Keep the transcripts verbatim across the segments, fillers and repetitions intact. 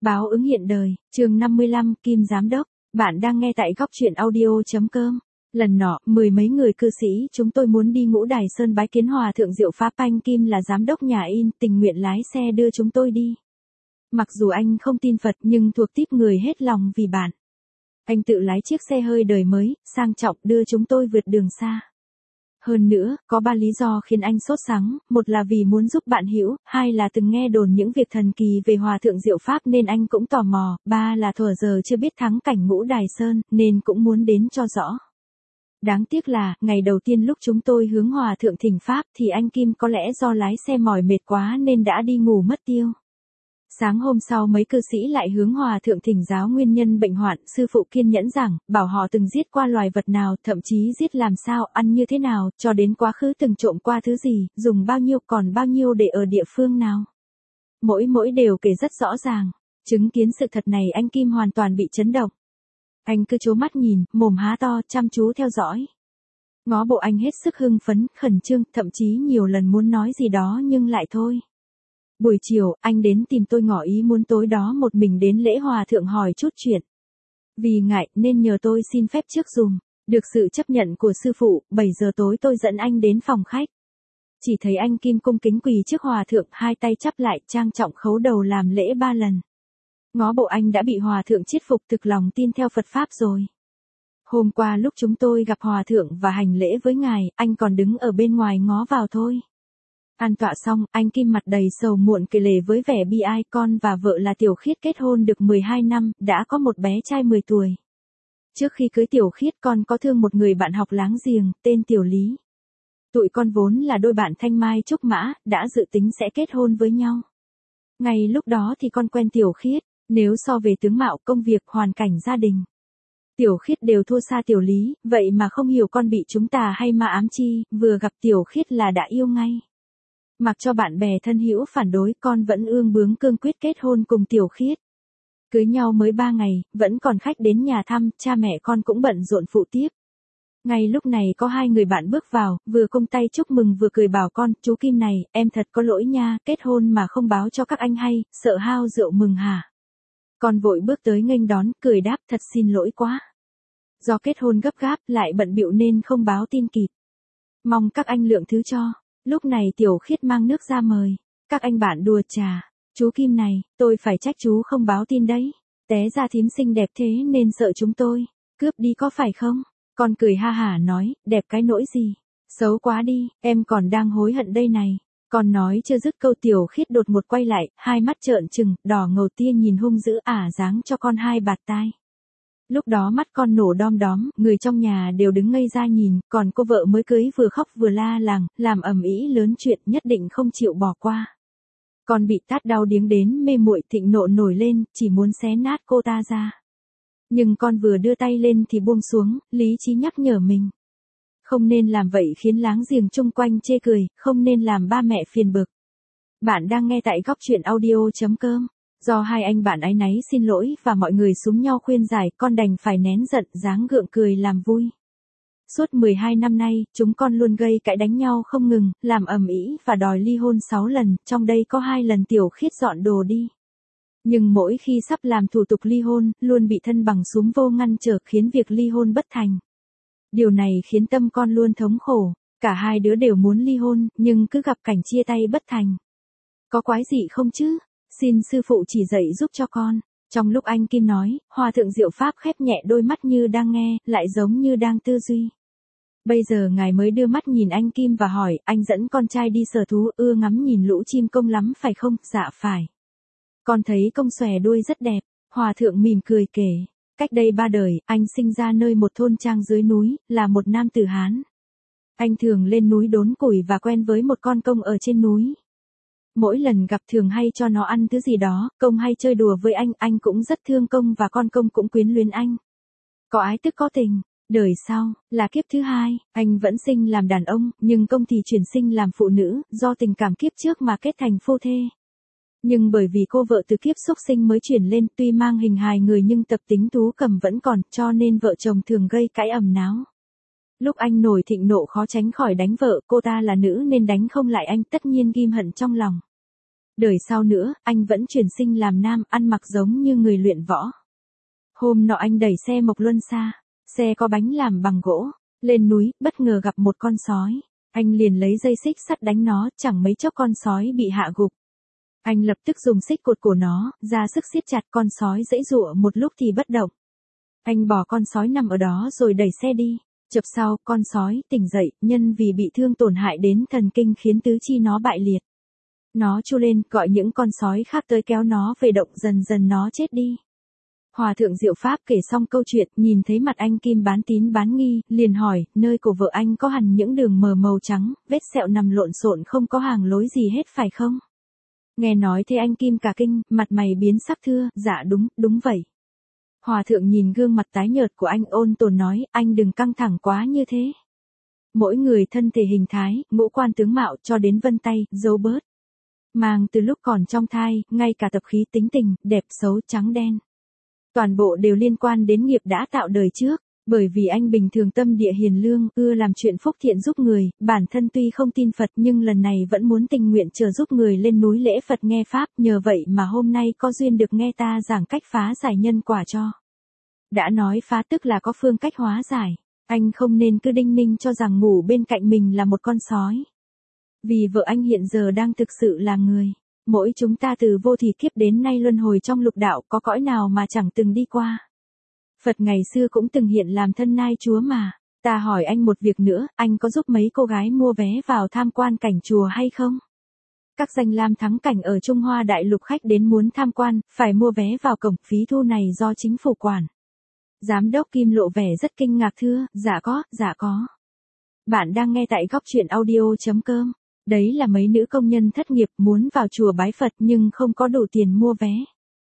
Báo ứng hiện đời, chương năm mươi lăm, Kim Giám Đốc. Bạn đang nghe tại góc truyện audio.com. Lần nọ, mười mấy người cư sĩ chúng tôi muốn đi Ngũ Đài Sơn bái kiến Hòa thượng Diệu Pháp. Anh Kim là giám đốc nhà in, tình nguyện lái xe đưa chúng tôi đi. Mặc dù anh không tin Phật nhưng thuộc típ người hết lòng vì bạn. Anh tự lái chiếc xe hơi đời mới, sang trọng đưa chúng tôi vượt đường xa. Hơn nữa, có ba lý do khiến anh sốt sắng, một là vì muốn giúp bạn hiểu, hai là từng nghe đồn những việc thần kỳ về Hòa thượng Diệu Pháp nên anh cũng tò mò, ba là thuở giờ chưa biết thắng cảnh Ngũ Đài Sơn nên cũng muốn đến cho rõ. Đáng tiếc là, ngày đầu tiên lúc chúng tôi hướng Hòa thượng thỉnh Pháp thì anh Kim có lẽ do lái xe mỏi mệt quá nên đã đi ngủ mất tiêu. Sáng hôm sau mấy cư sĩ lại hướng Hòa thượng thỉnh giáo nguyên nhân bệnh hoạn, sư phụ kiên nhẫn rằng, bảo họ từng giết qua loài vật nào, thậm chí giết làm sao, ăn như thế nào, cho đến quá khứ từng trộm qua thứ gì, dùng bao nhiêu còn bao nhiêu để ở địa phương nào. Mỗi mỗi đều kể rất rõ ràng. Chứng kiến sự thật này anh Kim hoàn toàn bị chấn động. Anh cứ trố mắt nhìn, mồm há to, chăm chú theo dõi. Ngó bộ anh hết sức hưng phấn, khẩn trương, thậm chí nhiều lần muốn nói gì đó nhưng lại thôi. Buổi chiều, anh đến tìm tôi ngỏ ý muốn tối đó một mình đến lễ Hòa thượng hỏi chút chuyện. Vì ngại nên nhờ tôi xin phép trước dùm. Được sự chấp nhận của sư phụ, bảy giờ tối tôi dẫn anh đến phòng khách. Chỉ thấy anh Kim cung kính quỳ trước Hòa thượng, hai tay chắp lại, trang trọng khấu đầu làm lễ ba lần. Ngó bộ anh đã bị Hòa thượng chiết phục, thực lòng tin theo Phật Pháp rồi. Hôm qua lúc chúng tôi gặp Hòa thượng và hành lễ với ngài, anh còn đứng ở bên ngoài ngó vào thôi. An tọa xong, anh Kim mặt đầy sầu muộn kể lể với vẻ bi ai, con và vợ là Tiểu Khiết kết hôn được mười hai năm, đã có một bé trai mười tuổi. Trước khi cưới Tiểu Khiết con có thương một người bạn học láng giềng, tên Tiểu Lý. Tụi con vốn là đôi bạn thanh mai trúc mã, đã dự tính sẽ kết hôn với nhau. Ngay lúc đó thì con quen Tiểu Khiết, nếu so về tướng mạo, công việc, hoàn cảnh gia đình. Tiểu Khiết đều thua xa Tiểu Lý, vậy mà không hiểu con bị chúng tà hay ma ám chi, vừa gặp Tiểu Khiết là đã yêu ngay. Mặc cho bạn bè thân hữu phản đối, con vẫn ương bướng cương quyết kết hôn cùng Tiểu Khiết. Cưới nhau mới ba ngày, vẫn còn khách đến nhà thăm, cha mẹ con cũng bận rộn phụ tiếp. Ngay lúc này có hai người bạn bước vào, vừa cung tay chúc mừng vừa cười bảo con, chú Kim này, em thật có lỗi nha, kết hôn mà không báo cho các anh hay, sợ hao rượu mừng hả? Con vội bước tới nghênh đón, cười đáp, thật xin lỗi quá. Do kết hôn gấp gáp, lại bận bịu nên không báo tin kịp. Mong các anh lượng thứ cho. Lúc này Tiểu Khiết mang nước ra mời. Các anh bạn đùa trà. Chú Kim này, tôi phải trách chú không báo tin đấy. Té ra thím xinh đẹp thế nên sợ chúng tôi. Cướp đi có phải không? Con cười ha hả nói, đẹp cái nỗi gì. Xấu quá đi, em còn đang hối hận đây này. Con nói chưa dứt câu Tiểu Khiết đột một quay lại, hai mắt trợn trừng, đỏ ngầu tia nhìn hung dữ ả dáng cho con hai bạt tai. Lúc đó mắt con nổ đom đóm, người trong nhà đều đứng ngây ra nhìn, còn cô vợ mới cưới vừa khóc vừa la làng, làm ầm ĩ lớn chuyện nhất định không chịu bỏ qua. Con bị tát đau điếng đến mê muội, thịnh nộ nổi lên, chỉ muốn xé nát cô ta ra. Nhưng con vừa đưa tay lên thì buông xuống, lý trí nhắc nhở mình. Không nên làm vậy khiến láng giềng chung quanh chê cười, không nên làm ba mẹ phiền bực. Bạn đang nghe tại góc truyện audio.com. Do hai anh bạn áy náy xin lỗi và mọi người xúm nhau khuyên giải, con đành phải nén giận, dáng gượng cười làm vui. Suốt mười hai năm nay, chúng con luôn gây cãi đánh nhau không ngừng, làm ầm ĩ và đòi ly hôn sáu lần, trong đây có hai lần Tiểu Khiết dọn đồ đi. Nhưng mỗi khi sắp làm thủ tục ly hôn, luôn bị thân bằng súm vô ngăn trở khiến việc ly hôn bất thành. Điều này khiến tâm con luôn thống khổ, cả hai đứa đều muốn ly hôn, nhưng cứ gặp cảnh chia tay bất thành. Có quái gì không chứ? Xin sư phụ chỉ dạy giúp cho con. Trong lúc anh Kim nói, Hòa thượng Diệu Pháp khép nhẹ đôi mắt như đang nghe, lại giống như đang tư duy. Bây giờ ngài mới đưa mắt nhìn anh Kim và hỏi, anh dẫn con trai đi sở thú, ưa ngắm nhìn lũ chim công lắm phải không? Dạ phải. Con thấy công xòe đuôi rất đẹp. Hòa thượng mỉm cười kể. Cách đây ba đời, anh sinh ra nơi một thôn trang dưới núi, là một nam tử Hán. Anh thường lên núi đốn củi và quen với một con công ở trên núi. Mỗi lần gặp thường hay cho nó ăn thứ gì đó, công hay chơi đùa với anh, anh cũng rất thương công và con công cũng quyến luyến anh. Có ái tức có tình. Đời sau, là kiếp thứ hai, anh vẫn sinh làm đàn ông, nhưng công thì chuyển sinh làm phụ nữ, do tình cảm kiếp trước mà kết thành phu thê. Nhưng bởi vì cô vợ từ kiếp súc sinh mới chuyển lên, tuy mang hình hài người nhưng tập tính thú cầm vẫn còn, cho nên vợ chồng thường gây cãi ầm náo. Lúc anh nổi thịnh nộ khó tránh khỏi đánh vợ, cô ta là nữ nên đánh không lại anh, tất nhiên ghim hận trong lòng. Đời sau nữa, anh vẫn chuyển sinh làm nam, ăn mặc giống như người luyện võ. Hôm nọ anh đẩy xe Mộc Luân Xa, xe có bánh làm bằng gỗ, lên núi, bất ngờ gặp một con sói. Anh liền lấy dây xích sắt đánh nó, chẳng mấy chốc con sói bị hạ gục. Anh lập tức dùng xích cột cổ nó, ra sức siết chặt, con sói giãy giụa một lúc thì bất động. Anh bỏ con sói nằm ở đó rồi đẩy xe đi. Chập sau, con sói tỉnh dậy, nhân vì bị thương tổn hại đến thần kinh khiến tứ chi nó bại liệt. Nó chu lên, gọi những con sói khác tới kéo nó về động, dần dần nó chết đi. Hòa thượng Diệu Pháp kể xong câu chuyện, nhìn thấy mặt anh Kim bán tín bán nghi, liền hỏi, nơi của vợ anh có hằn những đường mờ màu trắng, vết sẹo nằm lộn xộn không có hàng lối gì hết phải không? Nghe nói thế anh Kim cả kinh, mặt mày biến sắc thưa, dạ đúng, đúng vậy. Hòa thượng nhìn gương mặt tái nhợt của anh ôn tồn nói, anh đừng căng thẳng quá như thế. Mỗi người thân thể hình thái, ngũ quan tướng mạo cho đến vân tay, dấu bớt. Mang từ lúc còn trong thai, ngay cả tập khí tính tình, đẹp xấu trắng đen. Toàn bộ đều liên quan đến nghiệp đã tạo đời trước, bởi vì anh bình thường tâm địa hiền lương, ưa làm chuyện phúc thiện giúp người, bản thân tuy không tin Phật nhưng lần này vẫn muốn tình nguyện chờ giúp người lên núi lễ Phật nghe Pháp, nhờ vậy mà hôm nay có duyên được nghe ta giảng cách phá giải nhân quả cho. Đã nói phá tức là có phương cách hóa giải, anh không nên cứ đinh ninh cho rằng ngủ bên cạnh mình là một con sói. Vì vợ anh hiện giờ đang thực sự là người. Mỗi chúng ta từ vô thì kiếp đến nay luân hồi trong lục đạo, có cõi nào mà chẳng từng đi qua. Phật ngày xưa cũng từng hiện làm thân nai chúa mà. Ta hỏi anh một việc nữa, anh có giúp mấy cô gái mua vé vào tham quan cảnh chùa hay không? Các danh lam thắng cảnh ở Trung Hoa đại lục khách đến muốn tham quan, phải mua vé vào cổng, phí thu này do chính phủ quản. Giám đốc Kim lộ vẻ rất kinh ngạc thưa, dạ có, dạ có. Bạn đang nghe tại góc truyện audio chấm com. Đấy là mấy nữ công nhân thất nghiệp muốn vào chùa bái Phật nhưng không có đủ tiền mua vé.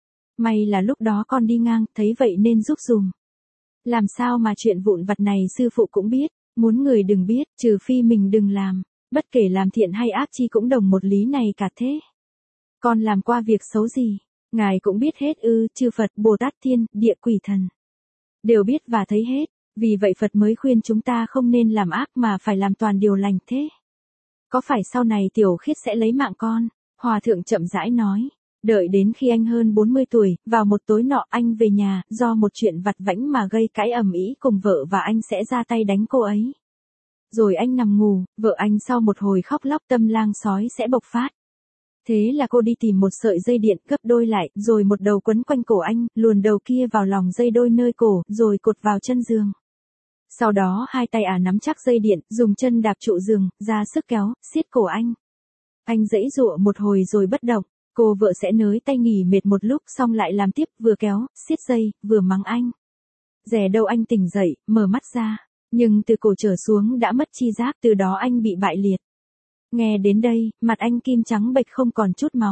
May là lúc đó con đi ngang, thấy vậy nên giúp dùm. Làm sao mà chuyện vụn vặt này sư phụ cũng biết, muốn người đừng biết, trừ phi mình đừng làm, bất kể làm thiện hay ác chi cũng đồng một lý này cả thế. Con làm qua việc xấu gì, ngài cũng biết hết ư, chư Phật, Bồ Tát Thiên, địa quỷ thần. Đều biết và thấy hết, vì vậy Phật mới khuyên chúng ta không nên làm ác mà phải làm toàn điều lành thế. Có phải sau này tiểu khiết sẽ lấy mạng con? Hòa thượng chậm rãi nói. Đợi đến khi anh hơn bốn mươi tuổi, vào một tối nọ anh về nhà, do một chuyện vặt vãnh mà gây cãi ầm ĩ cùng vợ và anh sẽ ra tay đánh cô ấy. Rồi anh nằm ngủ, vợ anh sau một hồi khóc lóc tâm lang sói sẽ bộc phát. Thế là cô đi tìm một sợi dây điện gấp đôi lại, rồi một đầu quấn quanh cổ anh, luồn đầu kia vào lòng dây đôi nơi cổ, rồi cột vào chân giường. Sau đó hai tay ả nắm chắc dây điện, dùng chân đạp trụ giường, ra sức kéo, siết cổ anh. Anh giãy giụa một hồi rồi bất động, cô vợ sẽ nới tay nghỉ mệt một lúc xong lại làm tiếp, vừa kéo, siết dây, vừa mắng anh. Dè đâu anh tỉnh dậy, mở mắt ra, nhưng từ cổ trở xuống đã mất chi giác, từ đó anh bị bại liệt. Nghe đến đây, mặt anh Kim trắng bệch không còn chút máu.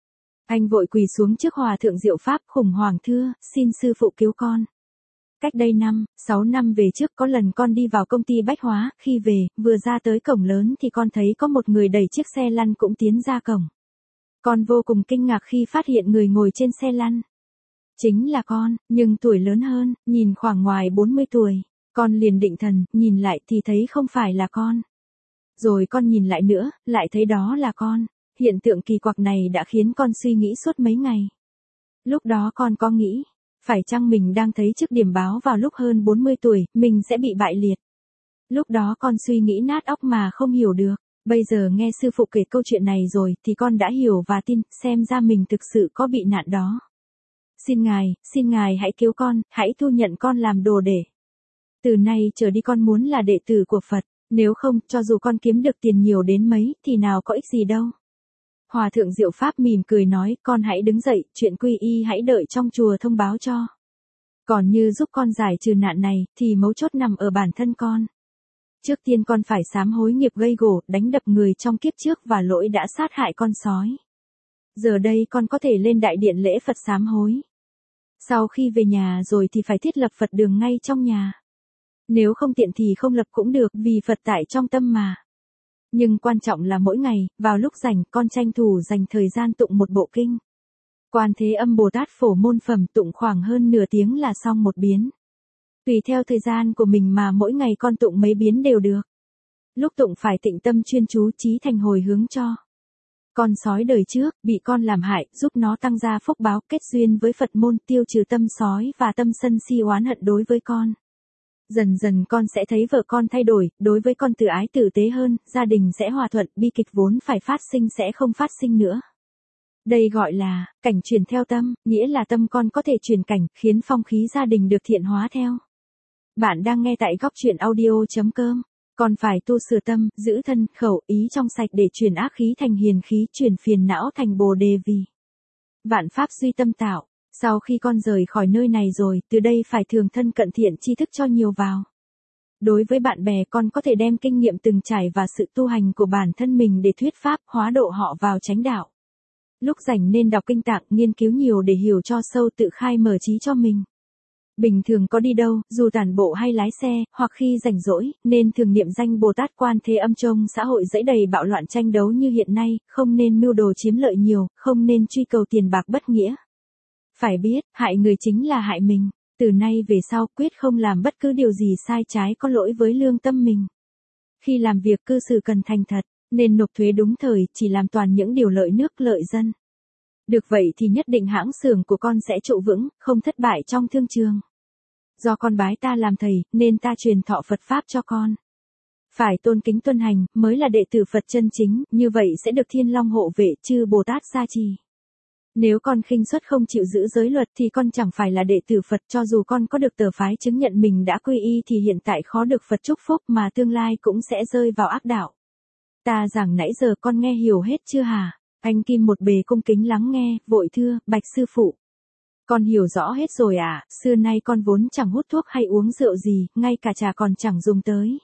Anh vội quỳ xuống trước Hòa thượng Diệu Pháp khủng hoảng thưa, xin sư phụ cứu con. Cách đây năm, sáu năm về trước có lần con đi vào công ty bách hóa, khi về, vừa ra tới cổng lớn thì con thấy có một người đẩy chiếc xe lăn cũng tiến ra cổng. Con vô cùng kinh ngạc khi phát hiện người ngồi trên xe lăn. Chính là con, nhưng tuổi lớn hơn, nhìn khoảng ngoài bốn mươi tuổi. Con liền định thần, nhìn lại thì thấy không phải là con. Rồi con nhìn lại nữa, lại thấy đó là con. Hiện tượng kỳ quặc này đã khiến con suy nghĩ suốt mấy ngày. Lúc đó con có nghĩ, phải chăng mình đang thấy trước điểm báo vào lúc hơn bốn mươi tuổi, mình sẽ bị bại liệt. Lúc đó con suy nghĩ nát óc mà không hiểu được. Bây giờ nghe sư phụ kể câu chuyện này rồi thì con đã hiểu và tin, xem ra mình thực sự có bị nạn đó. Xin Ngài, xin Ngài hãy cứu con, hãy thu nhận con làm đồ để. Từ nay trở đi con muốn là đệ tử của Phật, nếu không, cho dù con kiếm được tiền nhiều đến mấy, thì nào có ích gì đâu. Hòa thượng Diệu Pháp mỉm cười nói, con hãy đứng dậy, chuyện quy y hãy đợi trong chùa thông báo cho. Còn như giúp con giải trừ nạn này, thì mấu chốt nằm ở bản thân con. Trước tiên con phải sám hối nghiệp gây gổ, đánh đập người trong kiếp trước và lỗi đã sát hại con sói. Giờ đây con có thể lên đại điện lễ Phật sám hối. Sau khi về nhà rồi thì phải thiết lập Phật đường ngay trong nhà. Nếu không tiện thì không lập cũng được, vì Phật tại trong tâm mà. Nhưng quan trọng là mỗi ngày, vào lúc rảnh, con tranh thủ dành thời gian tụng một bộ kinh. Quan Thế Âm Bồ Tát Phổ Môn Phẩm tụng khoảng hơn nửa tiếng là xong một biến. Tùy theo thời gian của mình mà mỗi ngày con tụng mấy biến đều được. Lúc tụng phải tịnh tâm chuyên chú trí thành hồi hướng cho. Con sói đời trước, bị con làm hại, giúp nó tăng gia phúc báo, kết duyên với Phật môn, tiêu trừ tâm sói và tâm sân si oán hận đối với con. Dần dần con sẽ thấy vợ con thay đổi, đối với con từ ái tử tế hơn, gia đình sẽ hòa thuận, bi kịch vốn phải phát sinh sẽ không phát sinh nữa. Đây gọi là, cảnh chuyển theo tâm, nghĩa là tâm con có thể chuyển cảnh, khiến phong khí gia đình được thiện hóa theo. Bạn đang nghe tại góc truyện audio.com. Con phải tu sửa tâm, giữ thân, khẩu, ý trong sạch để chuyển ác khí thành hiền khí, chuyển phiền não thành bồ đề vì. Vạn pháp duy tâm tạo. Sau khi con rời khỏi nơi này rồi, từ đây phải thường thân cận thiện tri thức cho nhiều vào. Đối với bạn bè con có thể đem kinh nghiệm từng trải và sự tu hành của bản thân mình để thuyết pháp, hóa độ họ vào chánh đạo. Lúc rảnh nên đọc kinh tạng, nghiên cứu nhiều để hiểu cho sâu, tự khai mở trí cho mình. Bình thường có đi đâu, dù tản bộ hay lái xe, hoặc khi rảnh rỗi, nên thường niệm danh Bồ Tát Quan Thế Âm. Trong xã hội dẫy đầy bạo loạn tranh đấu như hiện nay, không nên mưu đồ chiếm lợi nhiều, không nên truy cầu tiền bạc bất nghĩa. Phải biết, hại người chính là hại mình. Từ nay về sau, quyết không làm bất cứ điều gì sai trái có lỗi với lương tâm mình. Khi làm việc cư xử cần thành thật, nên nộp thuế đúng thời, chỉ làm toàn những điều lợi nước lợi dân. Được vậy thì nhất định hãng xưởng của con sẽ trụ vững, không thất bại trong thương trường. Do con bái ta làm thầy, nên ta truyền thọ Phật Pháp cho con. Phải tôn kính tuân hành, mới là đệ tử Phật chân chính, như vậy sẽ được Thiên Long hộ vệ, chư Bồ Tát gia trì. Nếu con khinh suất không chịu giữ giới luật thì con chẳng phải là đệ tử Phật, cho dù con có được tờ phái chứng nhận mình đã quy y thì hiện tại khó được Phật chúc phúc mà tương lai cũng sẽ rơi vào ác đạo. Ta giảng nãy giờ con nghe hiểu hết chưa hả? Anh Kim một bề cung kính lắng nghe, vội thưa, bạch sư phụ. Con hiểu rõ hết rồi ạ, à, xưa nay con vốn chẳng hút thuốc hay uống rượu gì, ngay cả trà còn chẳng dùng tới.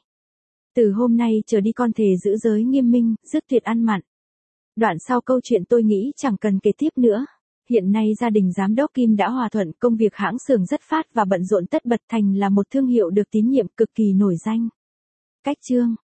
Từ hôm nay trở đi con thề giữ giới nghiêm minh, dứt tuyệt ăn mặn. Đoạn sau câu chuyện tôi nghĩ chẳng cần kể tiếp nữa. Hiện nay gia đình giám đốc Kim đã hòa thuận, công việc hãng xưởng rất phát và bận rộn tất bật, thành là một thương hiệu được tín nhiệm cực kỳ nổi danh. Cách chương